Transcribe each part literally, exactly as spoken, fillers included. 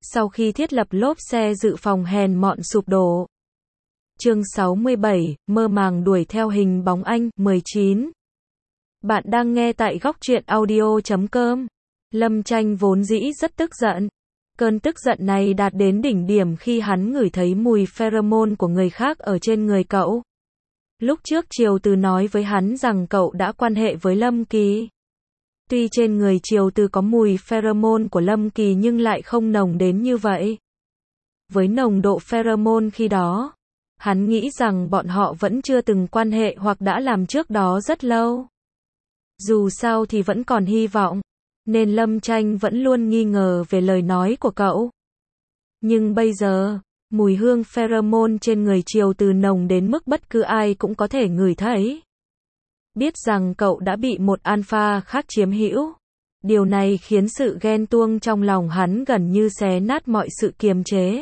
sau khi thiết lập lốp xe dự phòng hèn mọn sụp đổ. Chương sáu mươi bảy, mơ màng đuổi theo hình bóng anh, mười chín. Bạn đang nghe tại góc truyện audio chấm com. Lâm Tranh vốn dĩ rất tức giận. Cơn tức giận này đạt đến đỉnh điểm khi hắn ngửi thấy mùi pheromone của người khác ở trên người cậu. Lúc trước Triều Từ nói với hắn rằng cậu đã quan hệ với Lâm Kỳ. Tuy trên người Triều Từ có mùi pheromone của Lâm Kỳ nhưng lại không nồng đến như vậy. Với nồng độ pheromone khi đó, hắn nghĩ rằng bọn họ vẫn chưa từng quan hệ hoặc đã làm trước đó rất lâu. Dù sao thì vẫn còn hy vọng, nên Lâm Tranh vẫn luôn nghi ngờ về lời nói của cậu. Nhưng bây giờ, mùi hương pheromone trên người Triều Từ nồng đến mức bất cứ ai cũng có thể ngửi thấy. Biết rằng cậu đã bị một alpha khác chiếm hữu. Điều này khiến sự ghen tuông trong lòng hắn gần như xé nát mọi sự kiềm chế.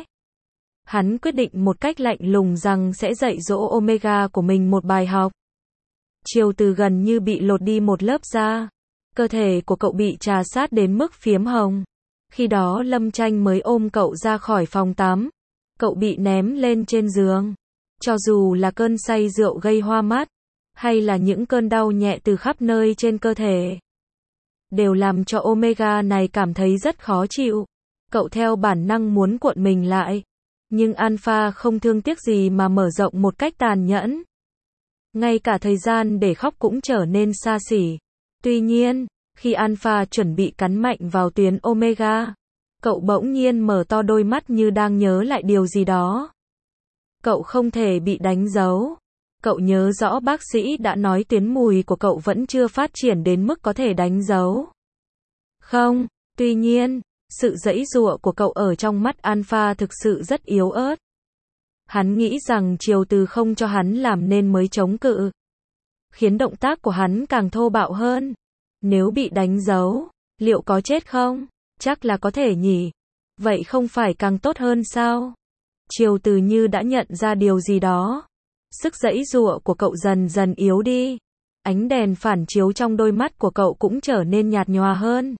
Hắn quyết định một cách lạnh lùng rằng sẽ dạy dỗ Omega của mình một bài học. Triều Từ gần như bị lột đi một lớp da. Cơ thể của cậu bị trà sát đến mức phiếm hồng. Khi đó Lâm Tranh mới ôm cậu ra khỏi phòng tắm. Cậu bị ném lên trên giường. Cho dù là cơn say rượu gây hoa mắt, hay là những cơn đau nhẹ từ khắp nơi trên cơ thể, đều làm cho Omega này cảm thấy rất khó chịu. Cậu theo bản năng muốn cuộn mình lại. Nhưng Alpha không thương tiếc gì mà mở rộng một cách tàn nhẫn. Ngay cả thời gian để khóc cũng trở nên xa xỉ. Tuy nhiên, khi Alpha chuẩn bị cắn mạnh vào tuyến Omega, cậu bỗng nhiên mở to đôi mắt như đang nhớ lại điều gì đó. Cậu không thể bị đánh dấu. Cậu nhớ rõ bác sĩ đã nói tuyến mùi của cậu vẫn chưa phát triển đến mức có thể đánh dấu. Không, tuy nhiên, sự giãy giụa của cậu ở trong mắt Alpha thực sự rất yếu ớt. Hắn nghĩ rằng Triều Từ không cho hắn làm nên mới chống cự, khiến động tác của hắn càng thô bạo hơn. Nếu bị đánh dấu, liệu có chết không? Chắc là có thể nhỉ. Vậy không phải càng tốt hơn sao? Triều Từ như đã nhận ra điều gì đó. Sức giãy giụa của cậu dần dần yếu đi. Ánh đèn phản chiếu trong đôi mắt của cậu cũng trở nên nhạt nhòa hơn.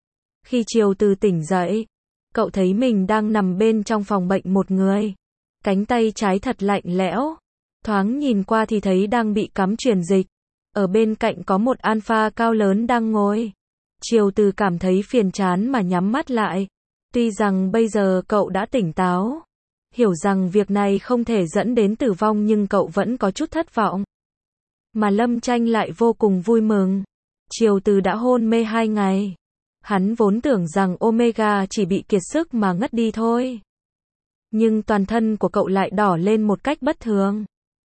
Khi Triều Từ tỉnh dậy, cậu thấy mình đang nằm bên trong phòng bệnh một người. Cánh tay trái thật lạnh lẽo. Thoáng nhìn qua thì thấy đang bị cắm truyền dịch. Ở bên cạnh có một alpha cao lớn đang ngồi. Triều Từ cảm thấy phiền chán mà nhắm mắt lại. Tuy rằng bây giờ cậu đã tỉnh táo, hiểu rằng việc này không thể dẫn đến tử vong, nhưng cậu vẫn có chút thất vọng. Mà Lâm Tranh lại vô cùng vui mừng. Triều Từ đã hôn mê hai ngày. Hắn vốn tưởng rằng Omega chỉ bị kiệt sức mà ngất đi thôi. Nhưng toàn thân của cậu lại đỏ lên một cách bất thường.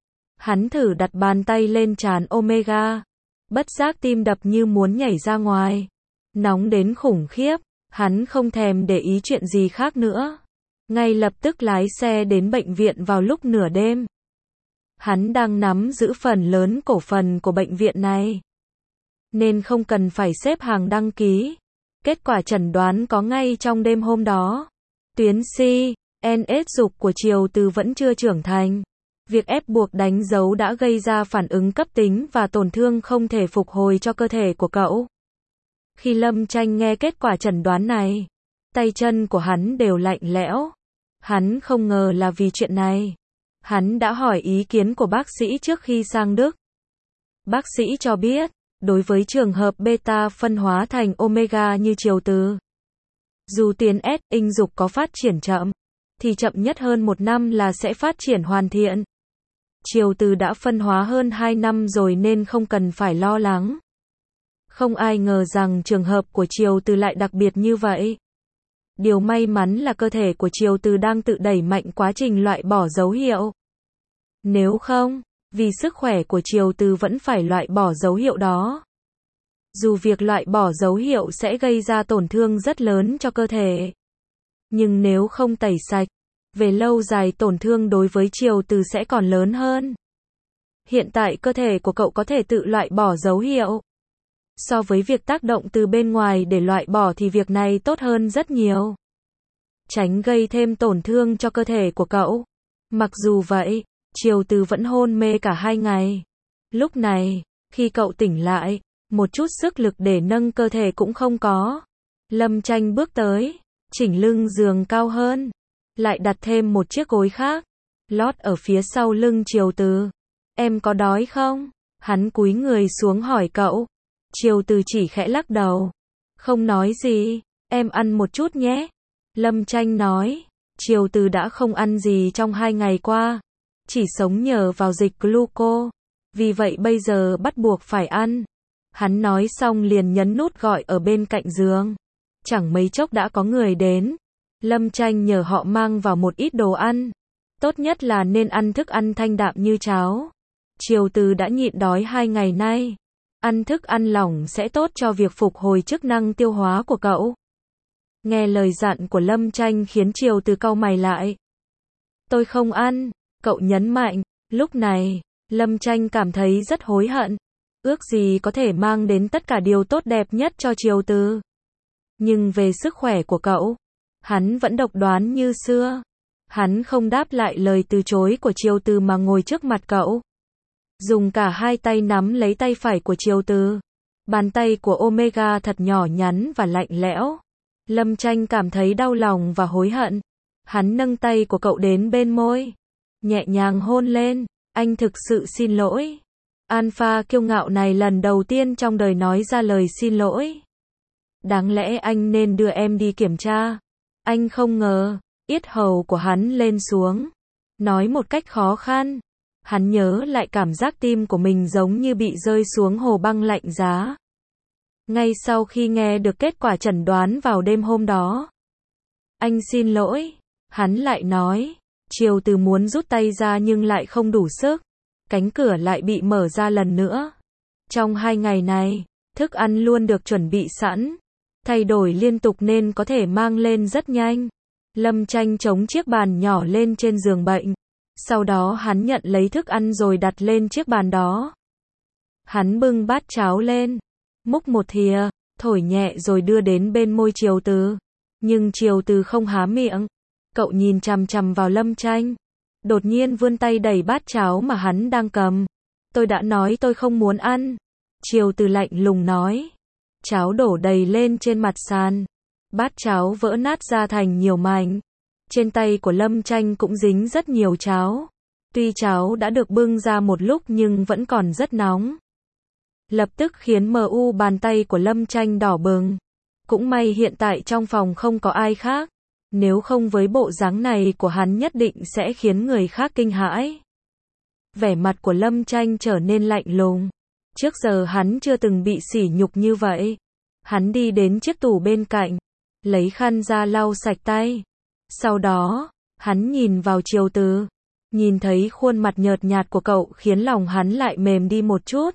Hắn thử đặt bàn tay lên trán Omega. Bất giác tim đập như muốn nhảy ra ngoài. Nóng đến khủng khiếp. Hắn không thèm để ý chuyện gì khác nữa. Ngay lập tức lái xe đến bệnh viện vào lúc nửa đêm. Hắn đang nắm giữ phần lớn cổ phần của bệnh viện này, nên không cần phải xếp hàng đăng ký. Kết quả chẩn đoán có ngay trong đêm hôm đó. Tuyến C N S dục của Triều Từ vẫn chưa trưởng thành. Việc ép buộc đánh dấu đã gây ra phản ứng cấp tính và tổn thương không thể phục hồi cho cơ thể của cậu. Khi Lâm Tranh nghe kết quả chẩn đoán này, tay chân của hắn đều lạnh lẽo. Hắn không ngờ là vì chuyện này. Hắn đã hỏi ý kiến của bác sĩ trước khi sang Đức. Bác sĩ cho biết, đối với trường hợp beta phân hóa thành omega như Triều Từ, dù tuyến S inh dục có phát triển chậm, thì chậm nhất hơn một năm là sẽ phát triển hoàn thiện. Triều Từ đã phân hóa hơn hai năm rồi nên không cần phải lo lắng. Không ai ngờ rằng trường hợp của Triều Từ lại đặc biệt như vậy. Điều may mắn là cơ thể của Triều Từ đang tự đẩy mạnh quá trình loại bỏ dấu hiệu. Nếu không, vì sức khỏe của Triều Từ vẫn phải loại bỏ dấu hiệu đó. Dù việc loại bỏ dấu hiệu sẽ gây ra tổn thương rất lớn cho cơ thể, nhưng nếu không tẩy sạch, về lâu dài tổn thương đối với Triều Từ sẽ còn lớn hơn. Hiện tại cơ thể của cậu có thể tự loại bỏ dấu hiệu. So với việc tác động từ bên ngoài để loại bỏ thì việc này tốt hơn rất nhiều. Tránh gây thêm tổn thương cho cơ thể của cậu. Mặc dù vậy, Triều Từ vẫn hôn mê cả hai ngày. Lúc này, khi cậu tỉnh lại, một chút sức lực để nâng cơ thể cũng không có. Lâm Tranh bước tới, chỉnh lưng giường cao hơn, lại đặt thêm một chiếc gối khác, lót ở phía sau lưng Triều Từ. Em có đói không? Hắn cúi người xuống hỏi cậu. Triều Từ chỉ khẽ lắc đầu, không nói gì. Em ăn một chút nhé. Lâm Tranh nói. Triều Từ đã không ăn gì trong hai ngày qua, chỉ sống nhờ vào dịch gluco, vì vậy bây giờ bắt buộc phải ăn. Hắn nói xong liền nhấn nút gọi ở bên cạnh giường. Chẳng mấy chốc đã có người đến. Lâm Tranh nhờ họ mang vào một ít đồ ăn. Tốt nhất là nên ăn thức ăn thanh đạm như cháo. Triều Từ đã nhịn đói hai ngày nay. Ăn thức ăn lỏng sẽ tốt cho việc phục hồi chức năng tiêu hóa của cậu. Nghe lời dặn của Lâm Tranh khiến Triều Từ cau mày lại. Tôi không ăn, cậu nhấn mạnh. Lúc này, Lâm Tranh cảm thấy rất hối hận. Ước gì có thể mang đến tất cả điều tốt đẹp nhất cho Triều Từ. Nhưng về sức khỏe của cậu, hắn vẫn độc đoán như xưa. Hắn không đáp lại lời từ chối của Triều Từ mà ngồi trước mặt cậu. Dùng cả hai tay nắm lấy tay phải của Triều Từ. Bàn tay của Omega thật nhỏ nhắn và lạnh lẽo. Lâm Tranh cảm thấy đau lòng và hối hận. Hắn nâng tay của cậu đến bên môi, nhẹ nhàng hôn lên. Anh thực sự xin lỗi. Alpha kiêu ngạo này lần đầu tiên trong đời nói ra lời xin lỗi. Đáng lẽ anh nên đưa em đi kiểm tra. Anh không ngờ, yết hầu của hắn lên xuống. Nói một cách khó khăn. Hắn nhớ lại cảm giác tim của mình giống như bị rơi xuống hồ băng lạnh giá. Ngay sau khi nghe được kết quả chẩn đoán vào đêm hôm đó. Anh xin lỗi. Hắn lại nói. Triều Từ muốn rút tay ra nhưng lại không đủ sức. Cánh cửa lại bị mở ra lần nữa. Trong hai ngày này, thức ăn luôn được chuẩn bị sẵn. Thay đổi liên tục nên có thể mang lên rất nhanh. Lâm Tranh chống chiếc bàn nhỏ lên trên giường bệnh. Sau đó hắn nhận lấy thức ăn rồi đặt lên chiếc bàn đó. Hắn bưng bát cháo lên, múc một thìa, thổi nhẹ rồi đưa đến bên môi Triều Từ. Nhưng Triều Từ không há miệng. Cậu nhìn chằm chằm vào Lâm Tranh. Đột nhiên vươn tay đẩy bát cháo mà hắn đang cầm. Tôi đã nói tôi không muốn ăn. Triều Từ lạnh lùng nói. Cháo đổ đầy lên trên mặt sàn. Bát cháo vỡ nát ra thành nhiều mảnh. Trên tay của Lâm Tranh cũng dính rất nhiều cháo. Tuy cháo đã được bưng ra một lúc nhưng vẫn còn rất nóng. Lập tức khiến mờ u bàn tay của Lâm Tranh đỏ bừng. Cũng may hiện tại trong phòng không có ai khác. Nếu không với bộ dáng này của hắn nhất định sẽ khiến người khác kinh hãi. Vẻ mặt của Lâm Tranh trở nên lạnh lùng. Trước giờ hắn chưa từng bị sỉ nhục như vậy. Hắn đi đến chiếc tủ bên cạnh, lấy khăn ra lau sạch tay. Sau đó, hắn nhìn vào Triều Từ. Nhìn thấy khuôn mặt nhợt nhạt của cậu khiến lòng hắn lại mềm đi một chút.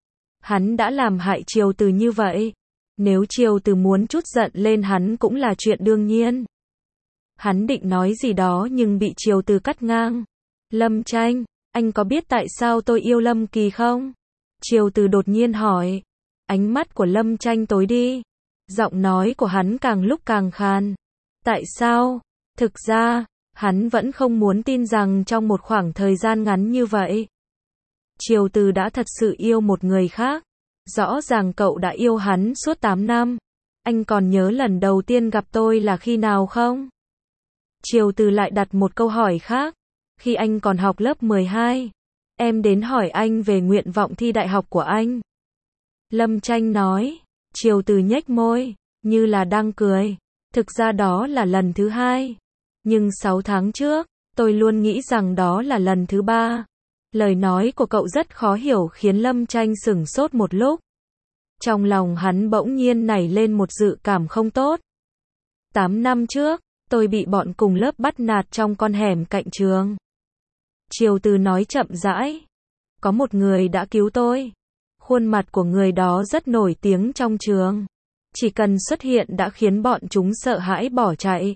Hắn đã làm hại Triều Từ như vậy. Nếu Triều Từ muốn chút giận lên hắn cũng là chuyện đương nhiên. Hắn định nói gì đó nhưng bị Triều Từ cắt ngang. Lâm Tranh, anh có biết tại sao tôi yêu Lâm Kỳ không? Triều Từ đột nhiên hỏi. Ánh mắt của Lâm Tranh tối đi. Giọng nói của hắn càng lúc càng khàn. Tại sao? Thực ra, hắn vẫn không muốn tin rằng trong một khoảng thời gian ngắn như vậy, Triều Từ đã thật sự yêu một người khác. Rõ ràng cậu đã yêu hắn suốt tám năm. Anh còn nhớ lần đầu tiên gặp tôi là khi nào không? Triều Từ lại đặt một câu hỏi khác. Khi anh còn học lớp mười hai, em đến hỏi anh về nguyện vọng thi đại học của anh. Lâm Tranh nói. Triều Từ nhếch môi, như là đang cười. Thực ra đó là lần thứ hai. Nhưng sáu tháng trước, tôi luôn nghĩ rằng đó là lần thứ ba. Lời nói của cậu rất khó hiểu khiến Lâm Tranh sửng sốt một lúc. Trong lòng hắn bỗng nhiên nảy lên một dự cảm không tốt. Tám năm trước, tôi bị bọn cùng lớp bắt nạt trong con hẻm cạnh trường. Triều Từ nói chậm rãi. Có một người đã cứu tôi. Khuôn mặt của người đó rất nổi tiếng trong trường. Chỉ cần xuất hiện đã khiến bọn chúng sợ hãi bỏ chạy.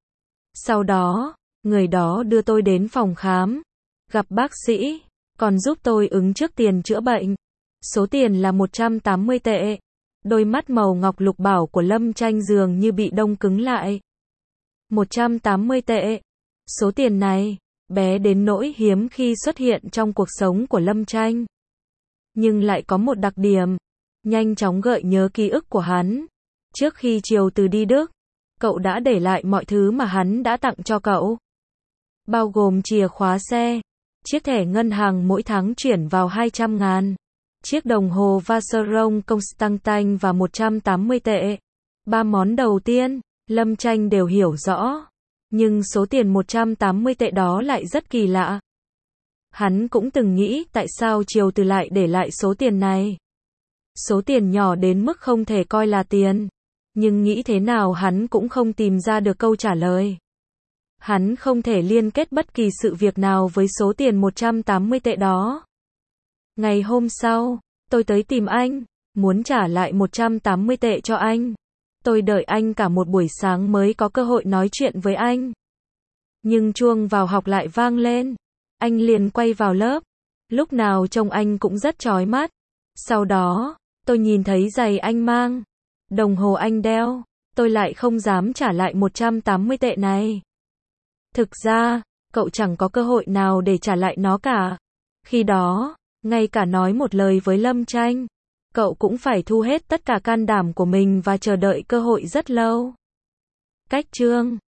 Sau đó, người đó đưa tôi đến phòng khám, gặp bác sĩ, còn giúp tôi ứng trước tiền chữa bệnh. Số tiền là một trăm tám mươi tệ. Đôi mắt màu ngọc lục bảo của Lâm Tranh dường như bị đông cứng lại. một trăm tám mươi tệ. Số tiền này, bé đến nỗi hiếm khi xuất hiện trong cuộc sống của Lâm Tranh. Nhưng lại có một đặc điểm, nhanh chóng gợi nhớ ký ức của hắn. Trước khi Triều Từ đi Đức, cậu đã để lại mọi thứ mà hắn đã tặng cho cậu. Bao gồm chìa khóa xe, chiếc thẻ ngân hàng mỗi tháng chuyển vào hai trăm ngàn, chiếc đồng hồ Vacheron Constantin và một trăm tám mươi tệ. Ba món đầu tiên, Lâm Tranh đều hiểu rõ. Nhưng số tiền một trăm tám mươi tệ đó lại rất kỳ lạ. Hắn cũng từng nghĩ tại sao Triều Từ lại để lại số tiền này. Số tiền nhỏ đến mức không thể coi là tiền. Nhưng nghĩ thế nào hắn cũng không tìm ra được câu trả lời. Hắn không thể liên kết bất kỳ sự việc nào với số tiền một trăm tám mươi tệ đó. Ngày hôm sau, tôi tới tìm anh, muốn trả lại một trăm tám mươi tệ cho anh. Tôi đợi anh cả một buổi sáng mới có cơ hội nói chuyện với anh. Nhưng chuông vào học lại vang lên. Anh liền quay vào lớp. Lúc nào trông anh cũng rất chói mắt. Sau đó, tôi nhìn thấy giày anh mang, đồng hồ anh đeo. Tôi lại không dám trả lại một trăm tám mươi tệ này. Thực ra, cậu chẳng có cơ hội nào để trả lại nó cả. Khi đó, ngay cả nói một lời với Lâm Tranh, cậu cũng phải thu hết tất cả can đảm của mình và chờ đợi cơ hội rất lâu. Cách chương